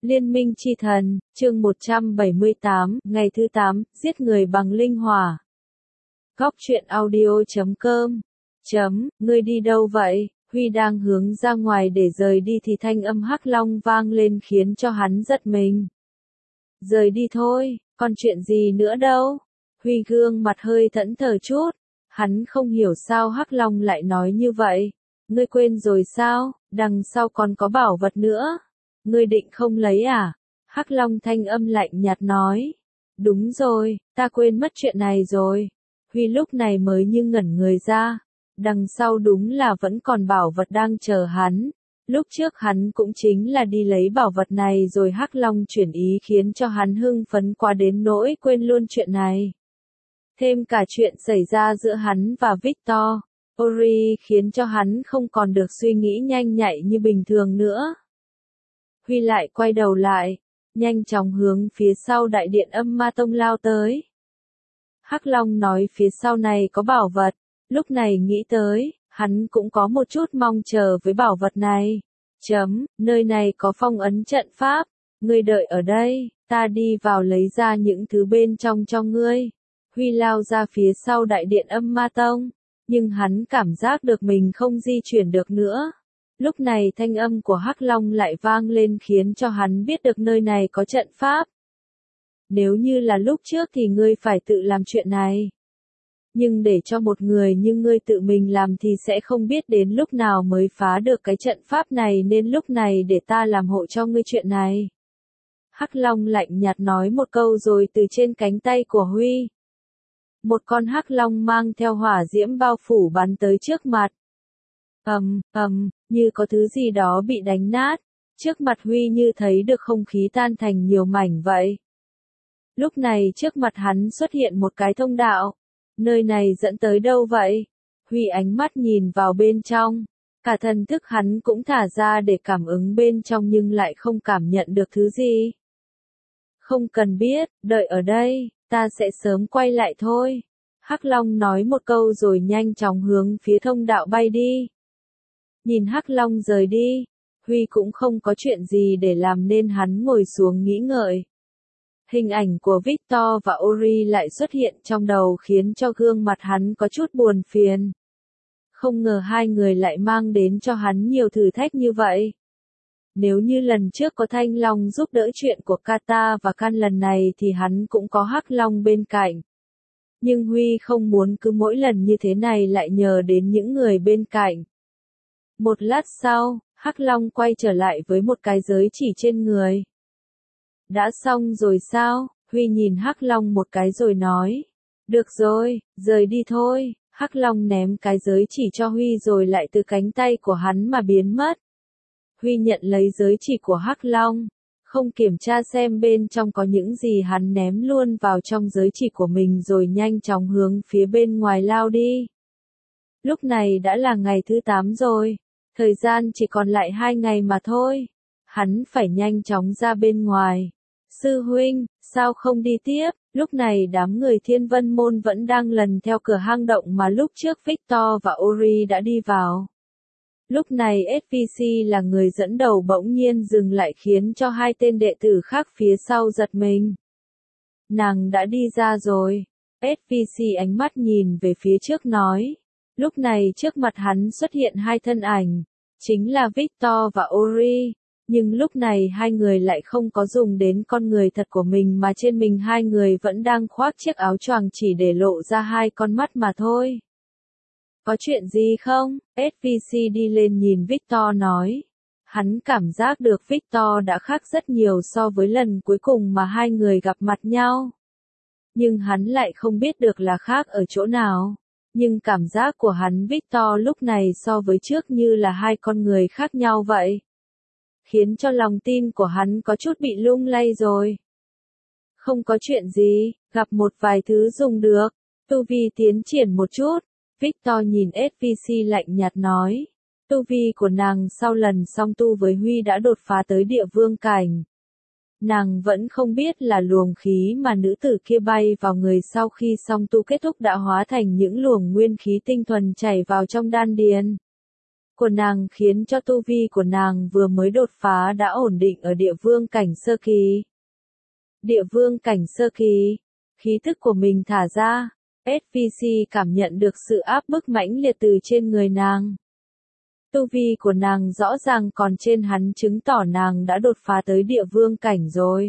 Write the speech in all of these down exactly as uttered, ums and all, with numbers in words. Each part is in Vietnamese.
Liên minh chi thần, chương một trăm bảy mươi tám, ngày thứ tám, giết người bằng linh hỏa. Góc truyện audio chấm com. Chấm, ngươi đi đâu vậy? Huy đang hướng ra ngoài để rời đi thì thanh âm Hắc Long vang lên khiến cho hắn giật mình. Rời đi thôi, còn chuyện gì nữa đâu? Huy gương mặt hơi thẫn thờ chút. Hắn không hiểu sao Hắc Long lại nói như vậy. Ngươi quên rồi sao? Đằng sau còn có bảo vật nữa. Ngươi định không lấy à? Hắc Long thanh âm lạnh nhạt nói. Đúng rồi, ta quên mất chuyện này rồi. Huy lúc này mới như ngẩn người ra. Đằng sau đúng là vẫn còn bảo vật đang chờ hắn. Lúc trước hắn cũng chính là đi lấy bảo vật này rồi Hắc Long chuyển ý khiến cho hắn hưng phấn quá đến nỗi quên luôn chuyện này. Thêm cả chuyện xảy ra giữa hắn và Victor, Ori khiến cho hắn không còn được suy nghĩ nhanh nhạy như bình thường nữa. Huy lại quay đầu lại, nhanh chóng hướng phía sau đại điện Âm Ma Tông lao tới. Hắc Long nói phía sau này có bảo vật, lúc này nghĩ tới, hắn cũng có một chút mong chờ với bảo vật này. Chấm, nơi này có phong ấn trận pháp, ngươi đợi ở đây, ta đi vào lấy ra những thứ bên trong cho ngươi. Huy lao ra phía sau đại điện Âm Ma Tông, nhưng hắn cảm giác được mình không di chuyển được nữa. Lúc này thanh âm của Hắc Long lại vang lên khiến cho hắn biết được nơi này có trận pháp. Nếu như là lúc trước thì ngươi phải tự làm chuyện này. Nhưng để cho một người như ngươi tự mình làm thì sẽ không biết đến lúc nào mới phá được cái trận pháp này nên lúc này để ta làm hộ cho ngươi chuyện này. Hắc Long lạnh nhạt nói một câu rồi từ trên cánh tay của Huy. Một con Hắc Long mang theo hỏa diễm bao phủ bắn tới trước mặt. Ầm, ầm, như có thứ gì đó bị đánh nát. Trước mặt Huy như thấy được không khí tan thành nhiều mảnh vậy. Lúc này trước mặt hắn xuất hiện một cái thông đạo. Nơi này dẫn tới đâu vậy? Huy ánh mắt nhìn vào bên trong. Cả thần thức hắn cũng thả ra để cảm ứng bên trong nhưng lại không cảm nhận được thứ gì. Không cần biết, đợi ở đây, ta sẽ sớm quay lại thôi. Hắc Long nói một câu rồi nhanh chóng hướng phía thông đạo bay đi. Nhìn Hắc Long rời đi, Huy cũng không có chuyện gì để làm nên hắn ngồi xuống nghĩ ngợi. Hình ảnh của Victor và Ori lại xuất hiện trong đầu khiến cho gương mặt hắn có chút buồn phiền. Không ngờ hai người lại mang đến cho hắn nhiều thử thách như vậy. Nếu như lần trước có Thanh Long giúp đỡ chuyện của Kata và Can lần này thì hắn cũng có Hắc Long bên cạnh. Nhưng Huy không muốn cứ mỗi lần như thế này lại nhờ đến những người bên cạnh. Một lát sau, Hắc Long quay trở lại với một cái giới chỉ trên người. Đã xong rồi sao? Huy nhìn Hắc Long một cái rồi nói. Được rồi, rời đi thôi. Hắc Long ném cái giới chỉ cho Huy rồi lại từ cánh tay của hắn mà biến mất. Huy nhận lấy giới chỉ của Hắc Long. Không kiểm tra xem bên trong có những gì hắn ném luôn vào trong giới chỉ của mình rồi nhanh chóng hướng phía bên ngoài lao đi. Lúc này đã là ngày thứ tám rồi. Thời gian chỉ còn lại hai ngày mà thôi. Hắn phải nhanh chóng ra bên ngoài. Sư huynh, sao không đi tiếp? Lúc này đám người Thiên Vân Môn vẫn đang lần theo cửa hang động mà lúc trước Victor và Ori đã đi vào. Lúc này ét vê xê là người dẫn đầu bỗng nhiên dừng lại khiến cho hai tên đệ tử khác phía sau giật mình. Nàng đã đi ra rồi. ét vê xê ánh mắt nhìn về phía trước nói. Lúc này trước mặt hắn xuất hiện hai thân ảnh. Chính là Victor và Ori. Nhưng lúc này hai người lại không có dùng đến con người thật của mình mà trên mình hai người vẫn đang khoác chiếc áo choàng chỉ để lộ ra hai con mắt mà thôi. Có chuyện gì không? ét vê xê đi lên nhìn Victor nói. Hắn cảm giác được Victor đã khác rất nhiều so với lần cuối cùng mà hai người gặp mặt nhau. Nhưng hắn lại không biết được là khác ở chỗ nào. Nhưng cảm giác của hắn Victor lúc này so với trước như là hai con người khác nhau vậy. Khiến cho lòng tin của hắn có chút bị lung lay rồi. Không có chuyện gì, gặp một vài thứ dùng được. Tu vi tiến triển một chút. Victor nhìn ét vê xê lạnh nhạt nói. Tu vi của nàng sau lần song tu với Huy đã đột phá tới địa vương cảnh. Nàng vẫn không biết là luồng khí mà nữ tử kia bay vào người sau khi song tu kết thúc đã hóa thành những luồng nguyên khí tinh thuần chảy vào trong đan điền. của nàng khiến cho tu vi của nàng vừa mới đột phá đã ổn định ở địa vương cảnh sơ kỳ. Địa vương cảnh sơ kỳ, khí thức của mình thả ra, ét vê xê cảm nhận được sự áp bức mãnh liệt từ trên người nàng. Tu vi của nàng rõ ràng còn trên hắn, chứng tỏ nàng đã đột phá tới địa vương cảnh rồi.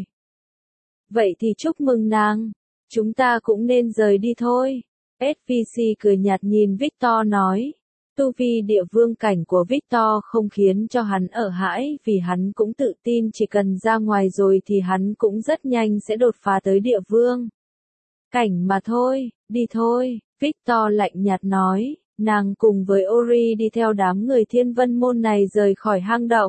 Vậy thì chúc mừng nàng, chúng ta cũng nên rời đi thôi. ét vê xê cười nhạt nhìn Victor nói. Tu vi địa vương cảnh của Victor không khiến cho hắn ở hãi, vì hắn cũng tự tin chỉ cần ra ngoài rồi thì hắn cũng rất nhanh sẽ đột phá tới địa vương cảnh mà thôi. Đi thôi, Victor lạnh nhạt nói. Nàng cùng với Ori đi theo đám người Thiên Vân Môn này rời khỏi hang động.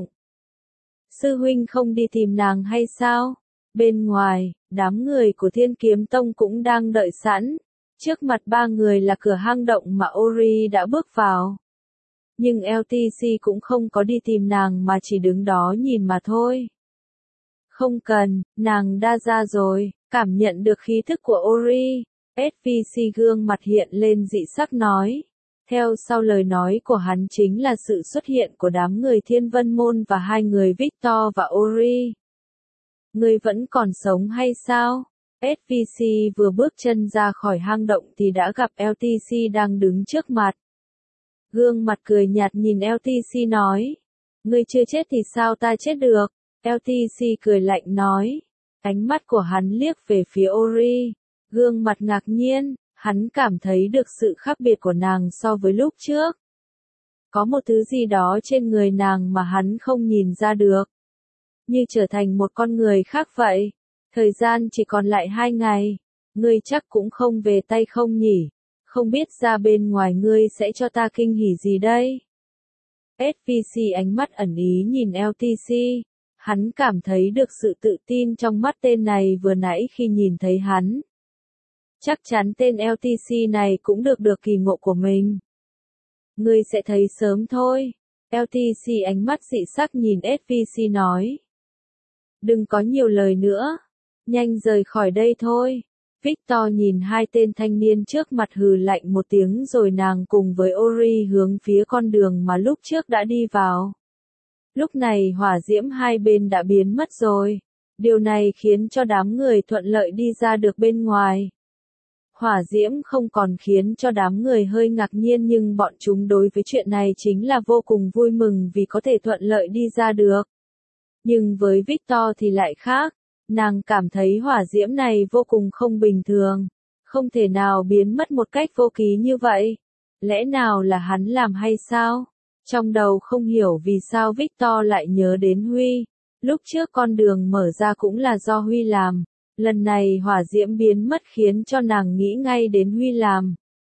Sư huynh không đi tìm nàng hay sao? Bên ngoài, đám người của Thiên Kiếm Tông cũng đang đợi sẵn. Trước mặt ba người là cửa hang động mà Ori đã bước vào. Nhưng lờ tê xê cũng không có đi tìm nàng mà chỉ đứng đó nhìn mà thôi. Không cần, nàng đã ra rồi, cảm nhận được khí thức của Ori. ét vê xê gương mặt hiện lên dị sắc nói. Theo sau lời nói của hắn chính là sự xuất hiện của đám người Thiên Vân Môn và hai người Victor và Ori. Ngươi vẫn còn sống hay sao? ét vê xê vừa bước chân ra khỏi hang động thì đã gặp lờ tê xê đang đứng trước mặt. Gương mặt cười nhạt nhìn lờ tê xê nói. Ngươi chưa chết thì sao ta chết được? lờ tê xê cười lạnh nói. Ánh mắt của hắn liếc về phía Ori. Gương mặt ngạc nhiên, hắn cảm thấy được sự khác biệt của nàng so với lúc trước. Có một thứ gì đó trên người nàng mà hắn không nhìn ra được. Như trở thành một con người khác vậy. Thời gian chỉ còn lại hai ngày. Ngươi chắc cũng không về tay không nhỉ? Không biết ra bên ngoài ngươi sẽ cho ta kinh hỉ gì đây? ét vê xê ánh mắt ẩn ý nhìn lờ tê xê. Hắn cảm thấy được sự tự tin trong mắt tên này vừa nãy khi nhìn thấy hắn. Chắc chắn tên lờ tê xê này cũng được được kỳ ngộ của mình. Ngươi sẽ thấy sớm thôi. lờ tê xê ánh mắt dị sắc nhìn ét vê xê nói. Đừng có nhiều lời nữa. Nhanh rời khỏi đây thôi. Victor nhìn hai tên thanh niên trước mặt hừ lạnh một tiếng rồi nàng cùng với Ori hướng phía con đường mà lúc trước đã đi vào. Lúc này hỏa diễm hai bên đã biến mất rồi. Điều này khiến cho đám người thuận lợi đi ra được bên ngoài. Hỏa diễm không còn khiến cho đám người hơi ngạc nhiên nhưng bọn chúng đối với chuyện này chính là vô cùng vui mừng vì có thể thuận lợi đi ra được. Nhưng với Victor thì lại khác. Nàng cảm thấy hỏa diễm này vô cùng không bình thường. Không thể nào biến mất một cách vô ký như vậy. Lẽ nào là hắn làm hay sao? Trong đầu không hiểu vì sao Victor lại nhớ đến Huy. Lúc trước con đường mở ra cũng là do Huy làm. Lần này hỏa diễm biến mất khiến cho nàng nghĩ ngay đến Huy làm.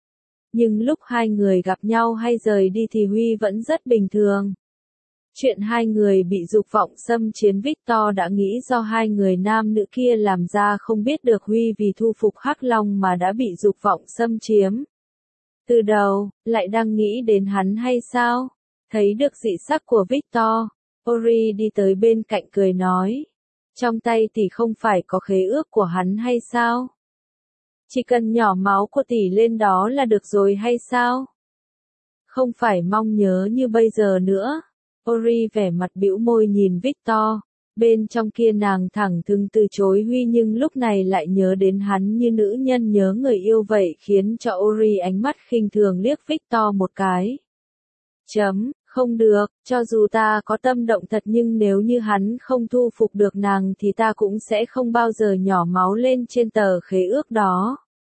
Nhưng lúc hai người gặp nhau hay rời đi thì Huy vẫn rất bình thường. Chuyện hai người bị dục vọng xâm chiếm Victor đã nghĩ do hai người nam nữ kia làm ra, không biết được Huy vì thu phục Hắc Long mà đã bị dục vọng xâm chiếm. Từ đầu, lại đang nghĩ đến hắn hay sao? Thấy được dị sắc của Victor, Ori đi tới bên cạnh cười nói. Trong tay tỷ không phải có khế ước của hắn hay sao? Chỉ cần nhỏ máu của tỷ lên đó là được rồi hay sao? Không phải mong nhớ như bây giờ nữa. Ori vẻ mặt bĩu môi nhìn Victor, bên trong kia nàng thẳng thừng từ chối Huy nhưng lúc này lại nhớ đến hắn như nữ nhân nhớ người yêu vậy khiến cho Ori ánh mắt khinh thường liếc Victor một cái. Chấm, không được, cho dù ta có tâm động thật nhưng nếu như hắn không thu phục được nàng thì ta cũng sẽ không bao giờ nhỏ máu lên trên tờ khế ước đó.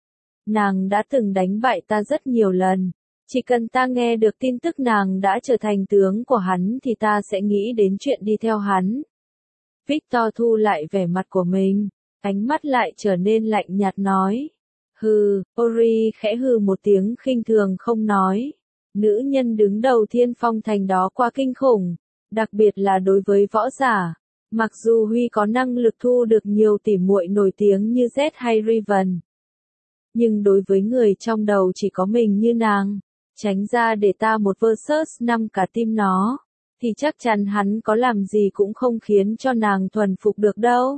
Nàng đã từng đánh bại ta rất nhiều lần. Chỉ cần ta nghe được tin tức nàng đã trở thành tướng của hắn thì ta sẽ nghĩ đến chuyện đi theo hắn. Victor thu lại vẻ mặt của mình, ánh mắt lại trở nên lạnh nhạt nói. Hừ, Ori khẽ hừ một tiếng khinh thường không nói. Nữ nhân đứng đầu Thiên Phong Thành đó quá kinh khủng, đặc biệt là đối với võ giả. Mặc dù Huy có năng lực thu được nhiều tỉ muội nổi tiếng như Z hay Riven. Nhưng đối với người trong đầu chỉ có mình như nàng. Tránh ra để ta một versus năm cả team nó, thì chắc chắn hắn có làm gì cũng không khiến cho nàng thuần phục được đâu.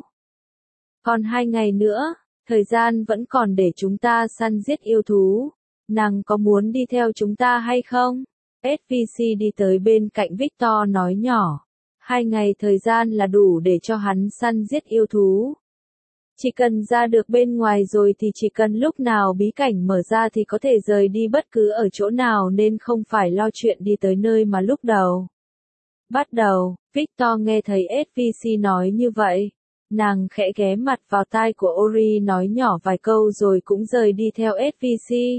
Còn hai ngày nữa, thời gian vẫn còn để chúng ta săn giết yêu thú. Nàng có muốn đi theo chúng ta hay không? ét vê xê đi tới bên cạnh Victor nói nhỏ. Hai ngày thời gian là đủ để cho hắn săn giết yêu thú. Chỉ cần ra được bên ngoài rồi thì chỉ cần lúc nào bí cảnh mở ra thì có thể rời đi bất cứ ở chỗ nào nên không phải lo chuyện đi tới nơi mà lúc đầu. Bắt đầu, Victor nghe thấy ét vê xê nói như vậy. Nàng khẽ ghé mặt vào tai của Ori nói nhỏ vài câu rồi cũng rời đi theo ét vê xê.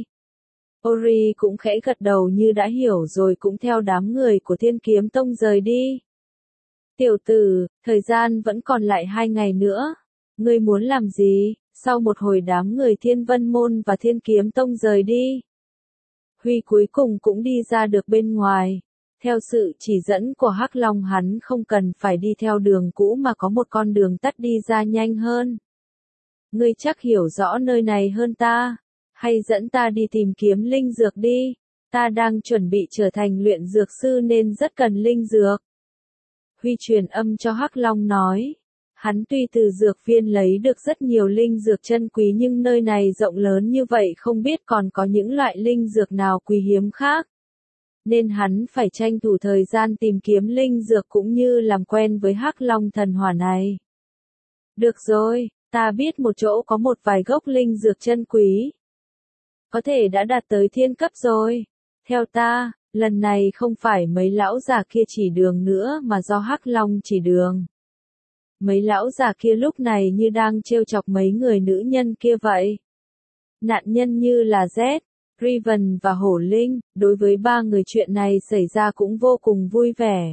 Ori cũng khẽ gật đầu như đã hiểu rồi cũng theo đám người của Thiên Kiếm Tông rời đi. Tiểu tử, thời gian vẫn còn lại hai ngày nữa. Ngươi muốn làm gì? Sau một hồi đám người Thiên Vân Môn và Thiên Kiếm Tông rời đi. Huy cuối cùng cũng đi ra được bên ngoài. Theo sự chỉ dẫn của Hắc Long hắn không cần phải đi theo đường cũ mà có một con đường tắt đi ra nhanh hơn. Ngươi chắc hiểu rõ nơi này hơn ta. Hay dẫn ta đi tìm kiếm linh dược đi. Ta đang chuẩn bị trở thành luyện dược sư nên rất cần linh dược. Huy truyền âm cho Hắc Long nói. Hắn tuy từ dược viên lấy được rất nhiều linh dược chân quý nhưng nơi này rộng lớn như vậy không biết còn có những loại linh dược nào quý hiếm khác. Nên hắn phải tranh thủ thời gian tìm kiếm linh dược cũng như làm quen với Hắc Long thần hỏa này. Được rồi, ta biết một chỗ có một vài gốc linh dược chân quý. Có thể đã đạt tới thiên cấp rồi. Theo ta, lần này không phải mấy lão già kia chỉ đường nữa mà do Hắc Long chỉ đường. Mấy lão già kia lúc này như đang trêu chọc mấy người nữ nhân kia vậy. Nạn nhân như là Z, Riven và Hổ Linh, đối với ba người chuyện này xảy ra cũng vô cùng vui vẻ.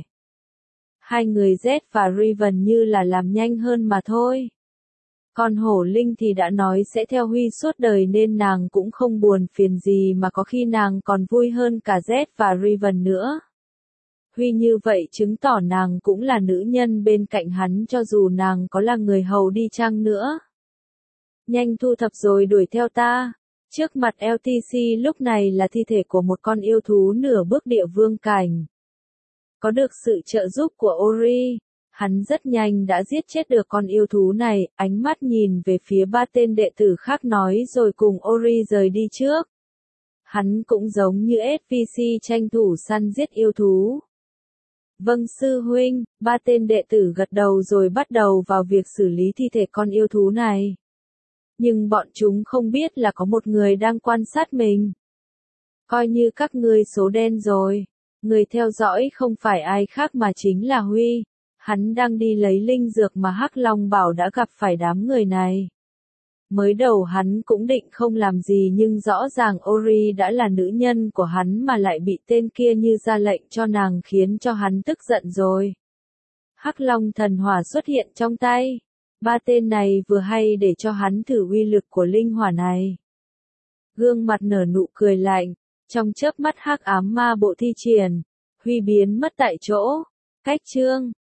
Hai người Z và Riven như là làm nhanh hơn mà thôi. Còn Hổ Linh thì đã nói sẽ theo Huy suốt đời nên nàng cũng không buồn phiền gì mà có khi nàng còn vui hơn cả Z và Riven nữa. Huy như vậy chứng tỏ nàng cũng là nữ nhân bên cạnh hắn cho dù nàng có là người hầu đi chăng nữa. Nhanh thu thập rồi đuổi theo ta. Trước mặt lờ tê xê lúc này là thi thể của một con yêu thú nửa bước địa vương cảnh. Có được sự trợ giúp của Ori, hắn rất nhanh đã giết chết được con yêu thú này, ánh mắt nhìn về phía ba tên đệ tử khác nói rồi cùng Ori rời đi trước. Hắn cũng giống như ét vê xê tranh thủ săn giết yêu thú. Vâng sư huynh, ba tên đệ tử gật đầu rồi bắt đầu vào việc xử lý thi thể con yêu thú này. Nhưng bọn chúng không biết là có một người đang quan sát mình. Coi như các ngươi số đen rồi. Người theo dõi không phải ai khác mà chính là Huy. Hắn đang đi lấy linh dược mà Hắc Long bảo đã gặp phải đám người này. Mới đầu hắn cũng định không làm gì nhưng rõ ràng Ori đã là nữ nhân của hắn mà lại bị tên kia như ra lệnh cho nàng khiến cho hắn tức giận rồi. Hắc Long thần hỏa xuất hiện trong tay. Ba tên này vừa hay để cho hắn thử uy lực của linh hỏa này. Gương mặt nở nụ cười lạnh, trong chớp mắt hắc ám ma bộ thi triển, Huy biến mất tại chỗ. Cách chương